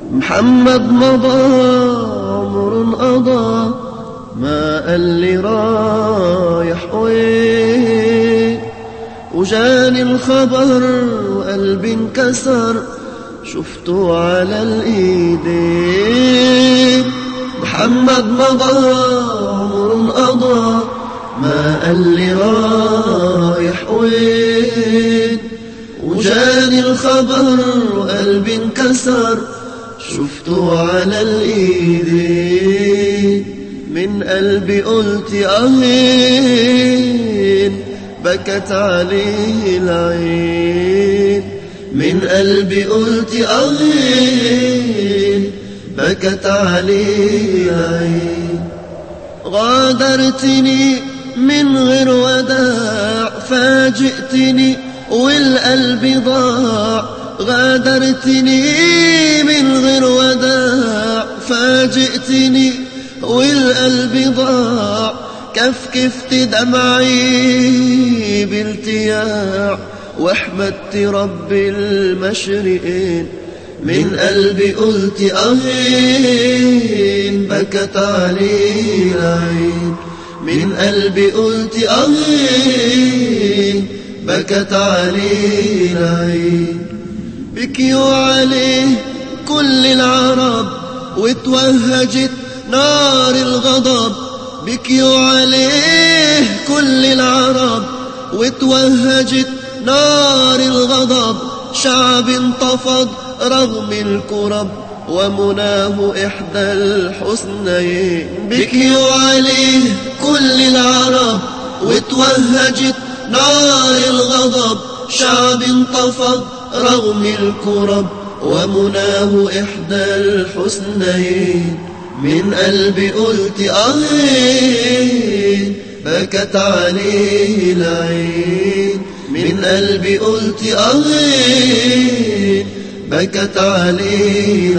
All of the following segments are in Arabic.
محمد مضى عمر قضى، ما قال لي رايح وين، وجاني الخبر وقلبي انكسر، شفته على الايدين. محمد مضى عمر قضى، ما قال لي رايح وين، وجاني الخبر وقلبي انكسر، شفته على الايدين. من قلبي قلت اهين، بكت عليه العين. من قلبي قلت اهين، بكت عليه العين. غادرتني من غير وداع، فاجئتني والقلب ضاع. غادرتني من غير وداع، فاجئتني والقلب ضاع. كفكفت دمعي بالتياع، واحمدت رب المشرقين. من قلبي قلت اهين، بكت عليه العين. من قلبي قلت اهين، بكت عليه العين. بكيوا عليه كل العرب، وتوهجت نار الغضب. بكيوا عليه كل العرب، وتوهجت نار الغضب. شعب انتفض رغم الكرب، ومناه إحدى الحسنيين. بكيوا عليه كل العرب، وتوهجت نار الغضب. شعب انتفض رغم الكرب، ومناه إحدى الحسنيين. من قلبي قلت أهين، بكت عليه العين. من قلبي قلت أهين، بكت عليه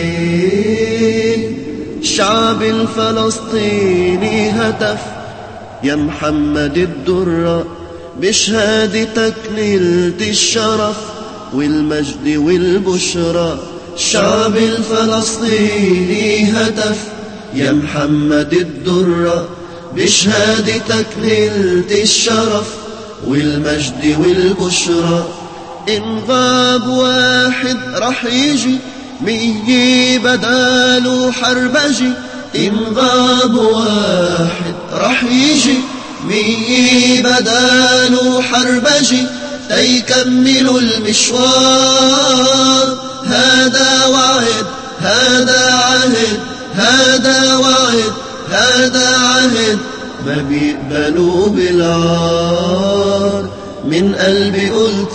العين. الشعب الفلسطيني هتف يا محمد الدرة، بشهادتك نلت الشرف والمجد والبشرى. الشعب الفلسطيني هتف يا محمد الدرة، بشهادتك نلت الشرف والمجد والبشرى. إن غاب واحد رح يجي 100 بداله حربجي. إن غاب واحد رح يجي 100 بداله حربجي، تيكملوا المشوار. هذا وعد، هذا عهد، هذا وعد، هذا عهد، ما بيقبلوا بالعار. من قلبي قلت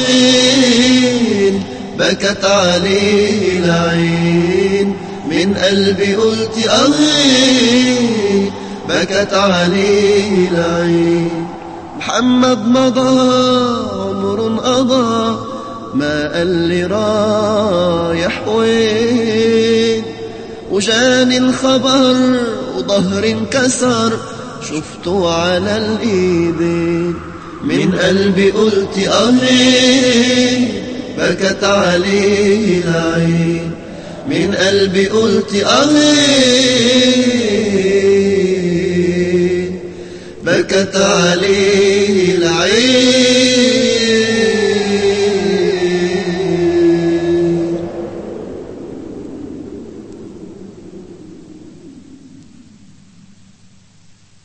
أهين، بكت عليه العين. من قلبي قلت أهين، بكت عليه العين. محمد مضى عمر قضى، ما قال لي رايح وين، وجاني الخبر وظهري انكسر، شفته على الايدين. من قلبي قلت اهين، بكت عليه العين. من قلبي قلت اهين، بكت عليه العين.